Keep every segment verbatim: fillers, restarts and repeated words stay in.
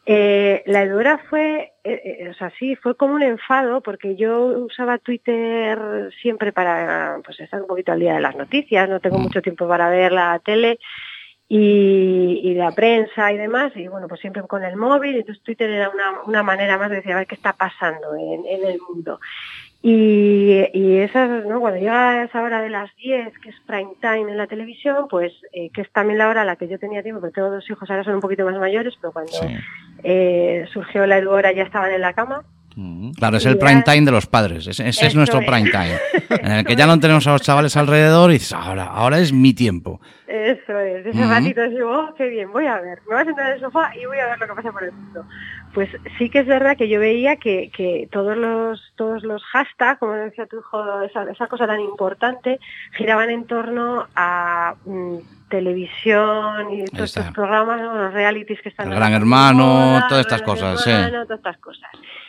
Eh, la Eduora fue, eh, eh, o sea, sí, fue como un enfado, porque yo usaba Twitter siempre para, pues, estar un poquito al día de las noticias, no tengo mucho tiempo para ver la tele y, y la prensa y demás, y bueno, pues siempre con el móvil, entonces Twitter era una, una manera más de decir, a ver qué está pasando en, en el mundo. Y, y esas, ¿no? Cuando llega esa hora de las diez, que es prime time en la televisión, pues eh, que es también la hora a la que yo tenía tiempo, porque tengo dos hijos, ahora son un poquito más mayores, pero cuando Sí. eh, surgió la Eduora ya estaban en la cama. Claro, es Y el prime ya- time de los padres, ese, ese es Eso nuestro es. prime time, en el que Eso ya no es. tenemos a los chavales alrededor y dices, ahora, ahora es mi tiempo. Eso es, ese Ujú. ratito así, oh, qué bien, voy a ver, me voy a sentar en el sofá y voy a ver lo que pasa por el mundo. Pues sí que es verdad que yo veía que, que todos los todos los hashtags, como decía tu hijo, esa, esa cosa tan importante, giraban en torno a mm, televisión y todos está. estos programas, ¿no? Los realities que están El ahora Gran tan de Hermano, moda, todas el estas Gran cosas, sí. Hermano, todas estas cosas.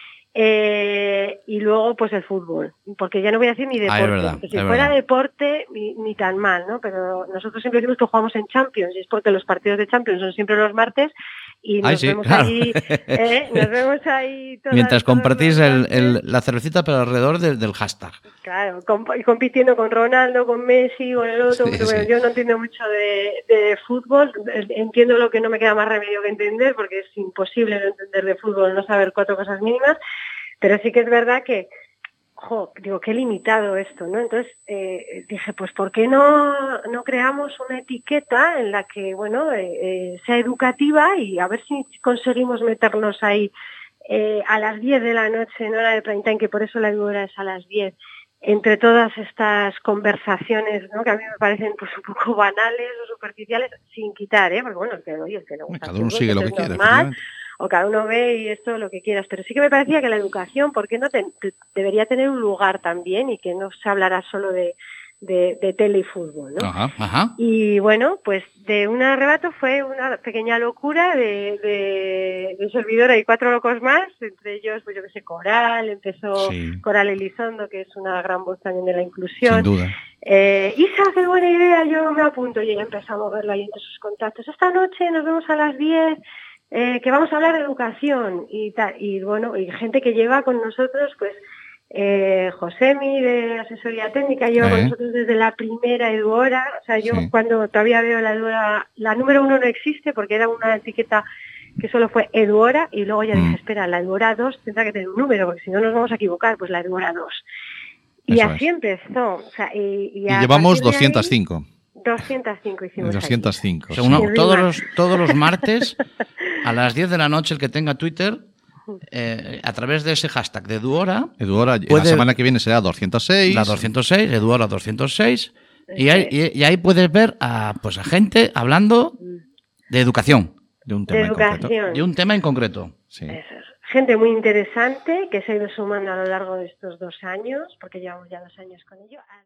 Eh, y luego pues el fútbol, porque ya no voy a decir ni Ah, es deporte, verdad, porque si es fuera verdad. deporte ni, ni tan mal, ¿no? Pero nosotros siempre decimos que jugamos en Champions y es porque los partidos de Champions son siempre los martes y Ay, nos sí, vemos claro. allí, ¿eh? Nos vemos ahí todas, Mientras todos compartís los el, martes. el- la cervecita, pero alrededor del, del hashtag. Claro, comp- y compitiendo con Ronaldo, con Messi, con el otro, Sí, pero bueno, sí. yo no entiendo mucho de, de fútbol, entiendo lo que no me queda más remedio que entender, porque es imposible no entender de fútbol, no saber cuatro cosas mínimas, pero sí que es verdad que, jo, digo, qué limitado esto, ¿no? Entonces eh, dije, pues ¿por qué no, no creamos una etiqueta en la que, bueno, eh, eh, sea educativa y a ver si conseguimos meternos ahí eh, a las diez de la noche en hora de prime time, que por eso la Eduora es a las diez, entre todas estas conversaciones, ¿no? Que a mí me parecen pues un poco banales o superficiales, sin quitar, ¿eh? Porque bueno, el que, oye, el que le gusta Cada el uno fútbol, sigue pues lo que es quiere, normal, efectivamente. o cada uno ve y esto lo que quieras, pero sí que me parecía que la educación, ¿por qué no te- te- debería tener un lugar también y que no se hablara solo de, de, de tele y fútbol, ¿no? Ajá, ajá. Y bueno, pues de un arrebato fue una pequeña locura de, de, de servidora y cuatro locos más, entre ellos, pues yo que sé, Coral, empezó Sí, Coral Elizondo, que es una gran voz también de la sin inclusión. duda. Eh, Isa, qué buena idea, yo me apunto, y ella empezó a moverla ahí entre sus contactos. Esta noche nos vemos a las diez, eh, que vamos a hablar de educación y tal. Y bueno, y gente que lleva con nosotros, pues, eh, Josemi de asesoría técnica lleva con Eh, nosotros desde la primera Eduora, o sea, yo Sí. cuando todavía veo la Eduora, la número uno no existe porque era una etiqueta que solo fue Eduora y luego ya Mm. dije, espera, la Eduora dos tendrá que tener un número porque si no nos vamos a equivocar, pues la Eduora dos. Y Eso así es. empezó, o sea, y, y Y a llevamos partir de ahí, doscientos cinco. doscientos cinco hicimos allí. doscientos cinco, O sea, uno- Sin todos, rimas. los, todos los martes a las diez de la noche, el que tenga Twitter, eh, a través de ese hashtag de Eduora, Eduora, la puede- semana que viene será doscientos seis. la doscientos seis, Eduora doscientos seis, y ahí, y, y ahí puedes ver a, pues, a gente hablando de educación, De un De tema en concreto. educación. de un tema en concreto. Sí. Eso es. Gente muy interesante que se ha ido sumando a lo largo de estos dos años, porque llevamos ya dos años con ello.